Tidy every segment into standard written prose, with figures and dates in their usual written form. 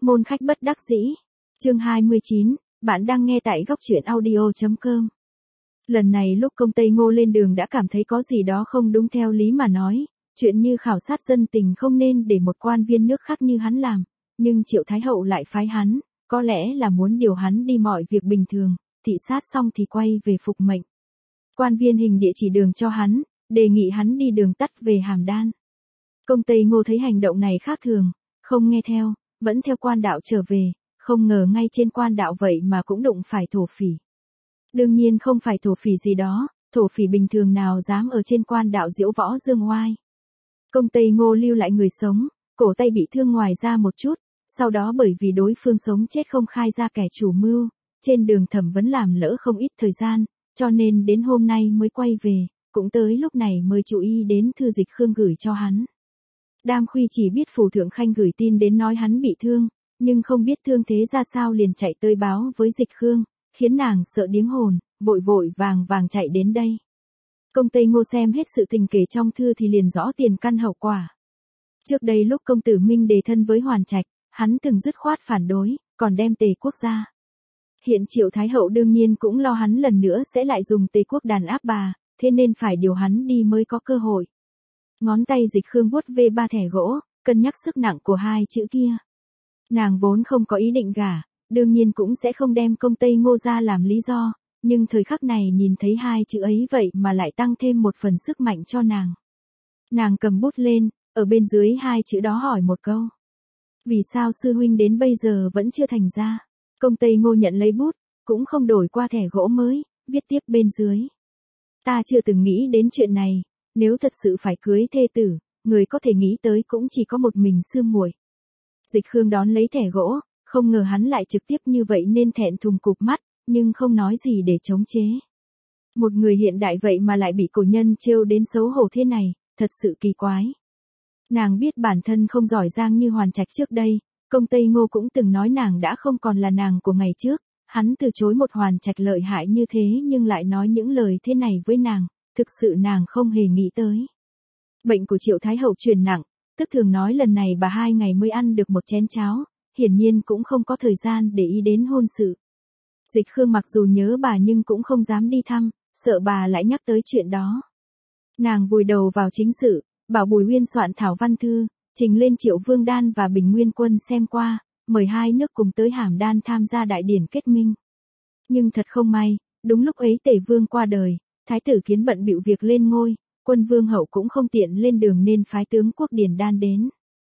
Môn khách bất đắc dĩ. Chương 29, bạn đang nghe tại góc truyện audio.com. Lần này lúc công Tây Ngô lên đường đã cảm thấy có gì đó không đúng theo lý mà nói, chuyện như khảo sát dân tình không nên để một quan viên nước khác như hắn làm, nhưng Triệu Thái Hậu lại phái hắn, có lẽ là muốn điều hắn đi mọi việc bình thường, thị sát xong thì quay về phục mệnh. Quan viên hình địa chỉ đường cho hắn, đề nghị hắn đi đường tắt về Hàm Đan. Công Tây Ngô thấy hành động này khác thường, không nghe theo, vẫn theo quan đạo trở về, không ngờ ngay trên quan đạo vậy mà cũng đụng phải thổ phỉ. Đương nhiên không phải thổ phỉ gì đó, thổ phỉ bình thường nào dám ở trên quan đạo diễu võ dương oai. Công Tây Ngô lưu lại người sống, cổ tay bị thương ngoài ra một chút, sau đó bởi vì đối phương sống chết không khai ra kẻ chủ mưu, trên đường thẩm vấn làm lỡ không ít thời gian, cho nên đến hôm nay mới quay về, cũng tới lúc này mới chú ý đến thư Dịch Khương gửi cho hắn. Đam Khuy chỉ biết Phủ Thượng Khanh gửi tin đến nói hắn bị thương, nhưng không biết thương thế ra sao liền chạy tới báo với Dịch Khương, khiến nàng sợ điếng hồn, vội vội vàng vàng chạy đến đây. Công Tây Ngô xem hết sự tình kể trong thư thì liền rõ tiền căn hậu quả. Trước đây lúc công tử Minh đề thân với Hoàn Trạch, hắn từng dứt khoát phản đối, còn đem Tề quốc ra. Hiện Triệu Thái Hậu đương nhiên cũng lo hắn lần nữa sẽ lại dùng Tề quốc đàn áp bà, thế nên phải điều hắn đi mới có cơ hội. Ngón tay Dịch Khương vuốt về ba thẻ gỗ, cân nhắc sức nặng của hai chữ kia. Nàng vốn không có ý định gả, đương nhiên cũng sẽ không đem công Tây Ngô ra làm lý do, nhưng thời khắc này nhìn thấy hai chữ ấy vậy mà lại tăng thêm một phần sức mạnh cho nàng. Nàng cầm bút lên, ở bên dưới hai chữ đó hỏi một câu. Vì sao sư huynh đến bây giờ vẫn chưa thành ra? Công Tây Ngô nhận lấy bút, cũng không đổi qua thẻ gỗ mới, viết tiếp bên dưới. Ta chưa từng nghĩ đến chuyện này, nếu thật sự phải cưới thê tử, người có thể nghĩ tới cũng chỉ có một mình sư muội. Dịch Khương đón lấy thẻ gỗ, không ngờ hắn lại trực tiếp như vậy nên thẹn thùng cụp mắt, nhưng không nói gì để chống chế. Một người hiện đại vậy mà lại bị cổ nhân trêu đến xấu hổ thế này, thật sự kỳ quái. Nàng biết bản thân không giỏi giang như Hoàn Trạch trước đây, công Tây Ngô cũng từng nói nàng đã không còn là nàng của ngày trước, hắn từ chối một Hoàn Trạch lợi hại như thế nhưng lại nói những lời thế này với nàng, thực sự nàng không hề nghĩ tới. Bệnh của Triệu Thái Hậu truyền nặng, tức thường nói lần này bà 2 ngày mới ăn được một chén cháo, hiển nhiên cũng không có thời gian để ý đến hôn sự. Dịch Khương mặc dù nhớ bà nhưng cũng không dám đi thăm, sợ bà lại nhắc tới chuyện đó. Nàng vùi đầu vào chính sự, bảo Bùi Uyên soạn thảo văn thư, trình lên Triệu Vương Đan và Bình Nguyên Quân xem qua, mời hai nước cùng tới Hàm Đan tham gia đại điển kết minh. Nhưng thật không may, đúng lúc ấy Tề Vương qua đời, Thái tử Kiến bận bịu việc lên ngôi, Quân Vương hậu cũng không tiện lên đường nên phái tướng Quốc Điền Đan đến.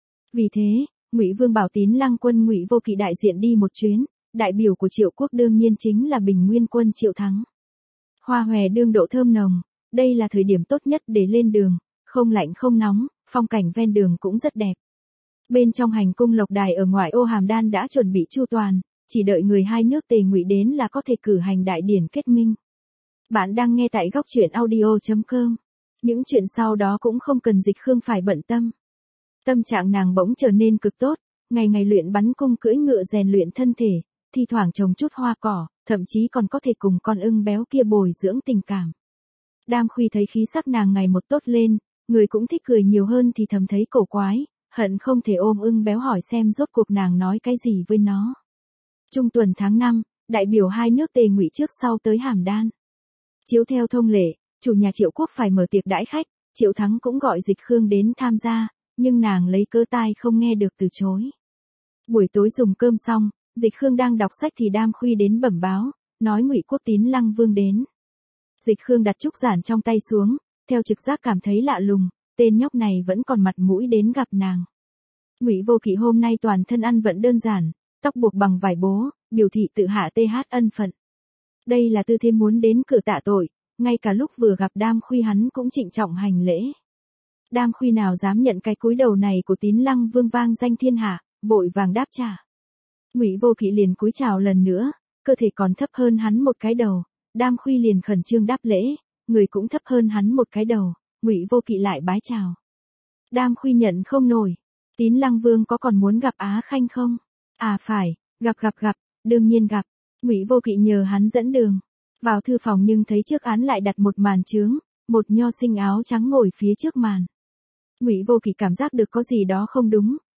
Vì thế, Ngụy Vương bảo Tín Lăng Quân Ngụy Vô Kỵ đại diện đi một chuyến, đại biểu của Triệu quốc đương nhiên chính là Bình Nguyên Quân Triệu Thắng. Hoa hòe đương độ thơm nồng, đây là thời điểm tốt nhất để lên đường, không lạnh không nóng, phong cảnh ven đường cũng rất đẹp. Bên trong hành cung Lộc Đài ở ngoại ô Hàm Đan đã chuẩn bị chu toàn, chỉ đợi người hai nước Tề Ngụy đến là có thể cử hành đại điển kết minh. Bạn đang nghe tại góc truyện audio.com. Những chuyện sau đó cũng không cần Dịch Khương phải bận tâm. Tâm trạng nàng bỗng trở nên cực tốt, ngày ngày luyện bắn cung cưỡi ngựa rèn luyện thân thể, thi thoảng trồng chút hoa cỏ, thậm chí còn có thể cùng con ưng béo kia bồi dưỡng tình cảm. Đam Khuy thấy khí sắc nàng ngày một tốt lên, người cũng thích cười nhiều hơn thì thầm thấy cổ quái, hận không thể ôm ưng béo hỏi xem rốt cuộc nàng nói cái gì với nó. Trung tuần tháng 5, đại biểu hai nước Tề Ngụy trước sau tới Hàm Đan. Chiếu theo thông lệ, chủ nhà Triệu quốc phải mở tiệc đãi khách, Triệu Thắng cũng gọi Dịch Khương đến tham gia, nhưng nàng lấy cớ tai không nghe được từ chối. Buổi tối dùng cơm xong, Dịch Khương đang đọc sách thì Đam Khuy đến bẩm báo, nói Ngụy quốc Tín Lăng Vương đến. Dịch Khương đặt trúc giản trong tay xuống, theo trực giác cảm thấy lạ lùng, tên nhóc này vẫn còn mặt mũi đến gặp nàng. Ngụy Vô Kỵ hôm nay toàn thân ăn vận đơn giản, tóc buộc bằng vải bố, biểu thị tự hạ th ân phận. Đây là tư thế muốn đến cửa tạ tội, ngay cả lúc vừa gặp Đam Khuy hắn cũng trịnh trọng hành lễ. Đam Khuy nào dám nhận cái cúi đầu này của Tín Lăng Vương vang danh thiên hạ, vội vàng đáp trả. Ngụy Vô Kỵ liền cúi chào lần nữa, cơ thể còn thấp hơn hắn một cái đầu, Đam Khuy liền khẩn trương đáp lễ, người cũng thấp hơn hắn một cái đầu, Ngụy Vô Kỵ lại bái chào. Đam Khuy nhận không nổi, Tín Lăng Vương có còn muốn gặp Á Khanh không? À phải, gặp, đương nhiên gặp. Ngụy Vô Kỵ nhờ hắn dẫn đường. Vào thư phòng nhưng thấy trước án lại đặt một màn chướng, một nho sinh áo trắng ngồi phía trước màn. Ngụy Vô Kỵ cảm giác được có gì đó không đúng,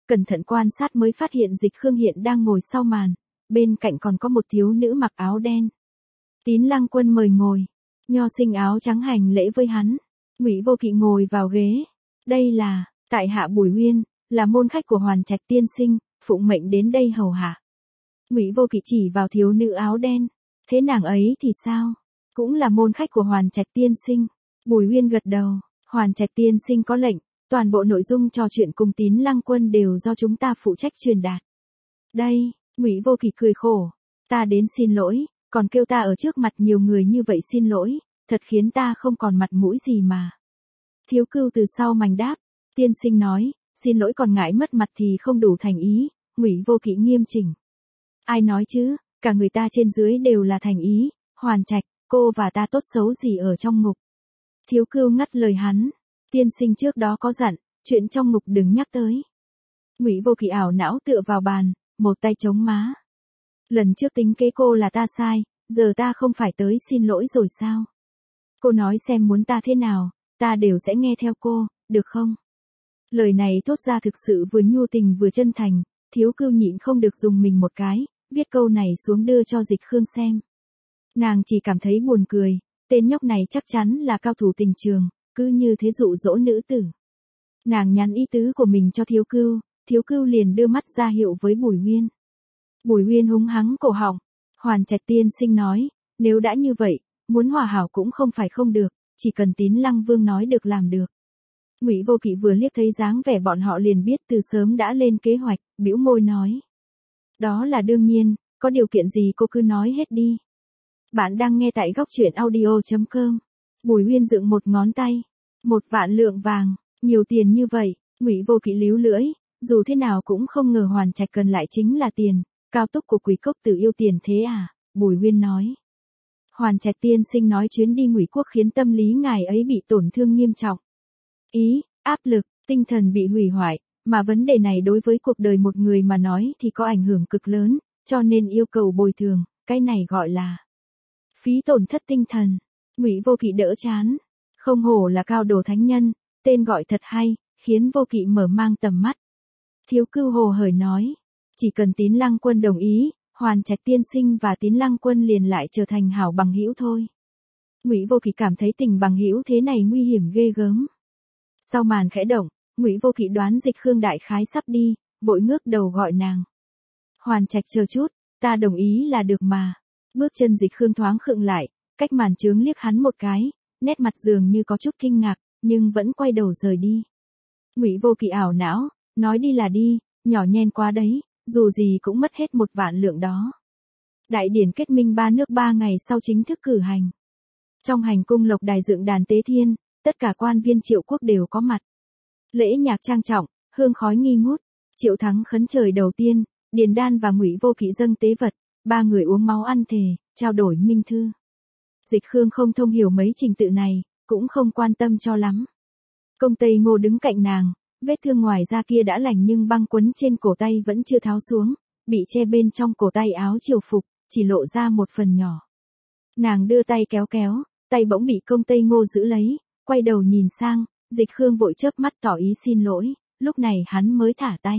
cẩn thận quan sát mới phát hiện Dịch Khương hiện đang ngồi sau màn, bên cạnh còn có một thiếu nữ mặc áo đen. Tín Lăng Quân mời ngồi, Nho Sinh áo trắng hành lễ với hắn. Ngụy Vô Kỵ ngồi vào ghế. Đây là, tại hạ Bùi Uyên, là môn khách của Hoàn Trạch tiên sinh, phụng mệnh đến đây hầu hạ. Ngụy Vô Kỵ chỉ vào thiếu nữ áo đen. Thế nàng ấy thì sao? Cũng là môn khách của Hoàn Trạch tiên sinh. Bùi Uyên gật đầu. Hoàn Trạch tiên sinh có lệnh, toàn bộ nội dung trò chuyện cùng Tín Lăng Quân đều do chúng ta phụ trách truyền đạt. Đây, Ngụy Vô Kỵ cười khổ. Ta đến xin lỗi, còn kêu ta ở trước mặt nhiều người như vậy xin lỗi, thật khiến ta không còn mặt mũi gì mà. Thiếu Cưu từ sau mảnh đáp. Tiên sinh nói, xin lỗi còn ngại mất mặt thì không đủ thành ý. Ngụy Vô Kỵ nghiêm chỉnh. Ai nói chứ, cả người ta trên dưới đều là thành ý. Hoàn Trạch, cô và ta tốt xấu gì ở trong ngục. Thiếu Cưu ngắt lời hắn. Tiên sinh trước đó có dặn, chuyện trong ngục đừng nhắc tới. Ngụy Vô Kỵ ảo não tựa vào bàn, một tay chống má. Lần trước tính kế cô là ta sai, giờ ta không phải tới xin lỗi rồi sao? Cô nói xem muốn ta thế nào, ta đều sẽ nghe theo cô, được không? Lời này thốt ra thực sự vừa nhu tình vừa chân thành, Thiếu Cưu nhịn không được dùng mình một cái, viết câu này xuống đưa cho Dịch Khương xem. Nàng chỉ cảm thấy buồn cười, tên nhóc này chắc chắn là cao thủ tình trường, cứ như thế dụ dỗ nữ tử. Nàng nhắn ý tứ của mình cho Thiếu Cưu liền đưa mắt ra hiệu với Bùi Uyên. Bùi Uyên húng hắng cổ họng. Hoàn Trạch tiên sinh nói, nếu đã như vậy, muốn hòa hảo cũng không phải không được, chỉ cần Tín Lăng Vương nói được làm được. Ngụy Vô Kỵ vừa liếc thấy dáng vẻ bọn họ liền biết từ sớm đã lên kế hoạch, bĩu môi nói. Đó là đương nhiên, có điều kiện gì cô cứ nói hết đi. Bạn đang nghe tại góc truyện audio.com. Bùi Uyên dựng một ngón tay. 1.000.000 lượng vàng, nhiều tiền như vậy. Ngụy Vô Kỵ líu lưỡi, dù thế nào cũng không ngờ Hoàn Trạch cần lại chính là tiền. Cao túc của Quỷ Cốc Tử yêu tiền thế à? Bùi Uyên nói. Hoàn Trạch tiên sinh nói chuyến đi Ngụy Quốc khiến tâm lý ngài ấy bị tổn thương nghiêm trọng. Áp lực, tinh thần bị hủy hoại, mà vấn đề này đối với cuộc đời một người mà nói thì có ảnh hưởng cực lớn, cho nên yêu cầu bồi thường, cái này gọi là phí tổn thất tinh thần. Ngụy Vô Kỵ đỡ chán. Không hổ là cao đồ thánh nhân, tên gọi thật hay, khiến Vô Kỵ mở mang tầm mắt. Thiếu Cưu hồ hởi nói. Chỉ cần Tín Lăng Quân đồng ý, Hoàn Trạch tiên sinh và Tín Lăng Quân liền lại trở thành hảo bằng hữu thôi. Ngụy Vô Kỵ cảm thấy tình bằng hữu thế này nguy hiểm ghê gớm. Sau màn khẽ động, Ngụy Vô Kỵ đoán Dịch Khương đại khái sắp đi, vội ngước đầu gọi nàng. Hoàn Trạch chờ chút, ta đồng ý là được mà. Bước chân Dịch Khương thoáng khựng lại, cách màn chướng liếc hắn một cái, nét mặt dường như có chút kinh ngạc, nhưng vẫn quay đầu rời đi. Ngụy Vô Kỵ ảo não, nói đi là đi, nhỏ nhen quá đấy, dù gì cũng mất hết 1.000.000 lượng đó. Đại điển kết minh 3 nước 3 ngày sau chính thức cử hành. Trong hành cung Lộc Đài dựng đàn tế thiên, tất cả quan viên Triệu quốc đều có mặt. Lễ nhạc trang trọng, hương khói nghi ngút. Triệu Thắng khấn trời đầu tiên, Điền Đan và Ngụy Vô Kỵ dâng tế vật, 3 người uống máu ăn thề, trao đổi minh thư. Dịch Khương không thông hiểu mấy trình tự này, cũng không quan tâm cho lắm. Công Tây Ngô đứng cạnh nàng, vết thương ngoài da kia đã lành nhưng băng quấn trên cổ tay vẫn chưa tháo xuống, bị che bên trong cổ tay áo triều phục, chỉ lộ ra một phần nhỏ. Nàng đưa tay kéo kéo, tay bỗng bị Công Tây Ngô giữ lấy, quay đầu nhìn sang, Dịch Khương vội chớp mắt tỏ ý xin lỗi, lúc này hắn mới thả tay.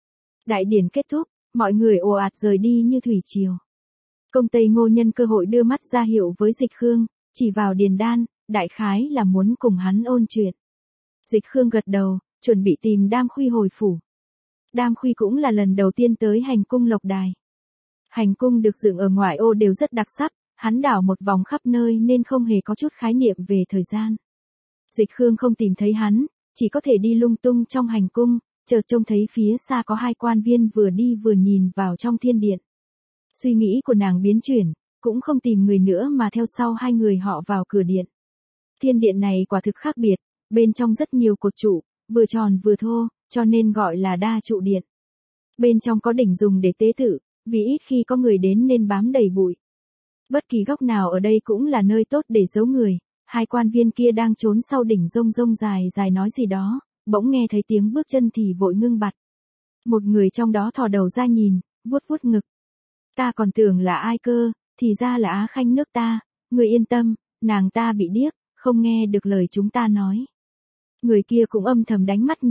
Đại điển kết thúc, mọi người ồ ạt rời đi như thủy triều. Công Tây Ngô nhân cơ hội đưa mắt ra hiệu với Dịch Khương, chỉ vào Điền Đan, đại khái là muốn cùng hắn ôn chuyện. Dịch Khương gật đầu, chuẩn bị tìm Đam Khuy hồi phủ. Đam Khuy cũng là lần đầu tiên tới hành cung Lộc Đài. Hành cung được dựng ở ngoại ô đều rất đặc sắc, hắn đảo một vòng khắp nơi nên không hề có chút khái niệm về thời gian. Dịch Khương không tìm thấy hắn, chỉ có thể đi lung tung trong hành cung, chợt trông thấy phía xa có 2 quan viên vừa đi vừa nhìn vào trong thiên điện. Suy nghĩ của nàng biến chuyển, cũng không tìm người nữa mà theo sau 2 người họ vào cửa điện. Thiên điện này quả thực khác biệt, bên trong rất nhiều cột trụ, vừa tròn vừa thô, cho nên gọi là đa trụ điện. Bên trong có đỉnh dùng để tế tự, vì ít khi có người đến nên bám đầy bụi. Bất kỳ góc nào ở đây cũng là nơi tốt để giấu người. 2 quan viên kia đang trốn sau đỉnh rông rông dài dài nói gì đó, bỗng nghe thấy tiếng bước chân thì vội ngưng bặt. Một người trong đó thò đầu ra nhìn, vuốt vuốt ngực. Ta còn tưởng là ai cơ, thì ra là Á Khanh nước ta, người yên tâm, nàng ta bị điếc, không nghe được lời chúng ta nói. Người kia cũng âm thầm đánh mắt nhìn,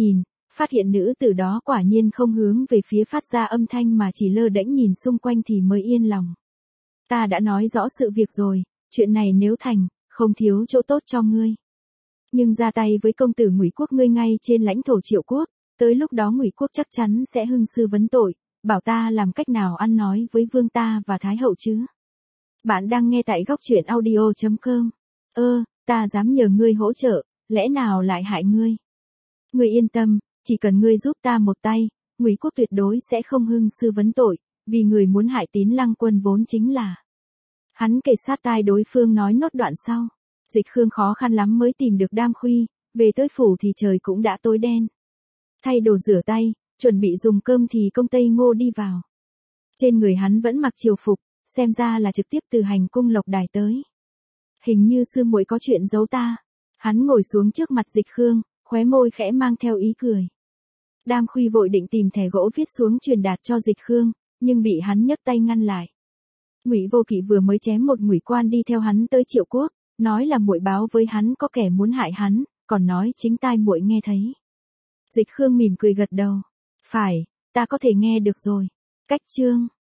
phát hiện nữ tử đó quả nhiên không hướng về phía phát ra âm thanh mà chỉ lơ đễnh nhìn xung quanh thì mới yên lòng. Ta đã nói rõ sự việc rồi, chuyện này nếu thành, không thiếu chỗ tốt cho ngươi. Nhưng ra tay với công tử Ngụy Quốc ngươi ngay trên lãnh thổ Triệu Quốc, tới lúc đó Ngụy Quốc chắc chắn sẽ hưng sư vấn tội, bảo ta làm cách nào ăn nói với vương ta và thái hậu chứ. Bạn đang nghe tại góc truyện audio.com. Ta dám nhờ ngươi hỗ trợ, lẽ nào lại hại ngươi? Ngươi yên tâm, chỉ cần ngươi giúp ta một tay, Ngụy Quốc tuyệt đối sẽ không hưng sư vấn tội, vì người muốn hại Tín Lăng Quân vốn chính là. Hắn kề sát tai đối phương nói nốt đoạn sau. Dịch Khương khó khăn lắm mới tìm được Đam Khuy, về tới phủ thì trời cũng đã tối đen. Thay đồ rửa tay, chuẩn bị dùng cơm thì Công Tây Ngô đi vào. Trên người hắn vẫn mặc triều phục, xem ra là trực tiếp từ hành cung Lộc Đài tới. Hình như sư muội có chuyện giấu ta. Hắn ngồi xuống trước mặt Dịch Khương, khóe môi khẽ mang theo ý cười. Đam Khuy vội định tìm thẻ gỗ viết xuống truyền đạt cho Dịch Khương, nhưng bị hắn nhấc tay ngăn lại. Ngụy Vô Kỵ vừa mới chém một ngụy quan đi theo hắn tới Triệu Quốc, nói là muội báo với hắn có kẻ muốn hại hắn, còn nói chính tai muội nghe thấy. Dịch Khương mỉm cười gật đầu. Phải, ta có thể nghe được rồi. Cách chương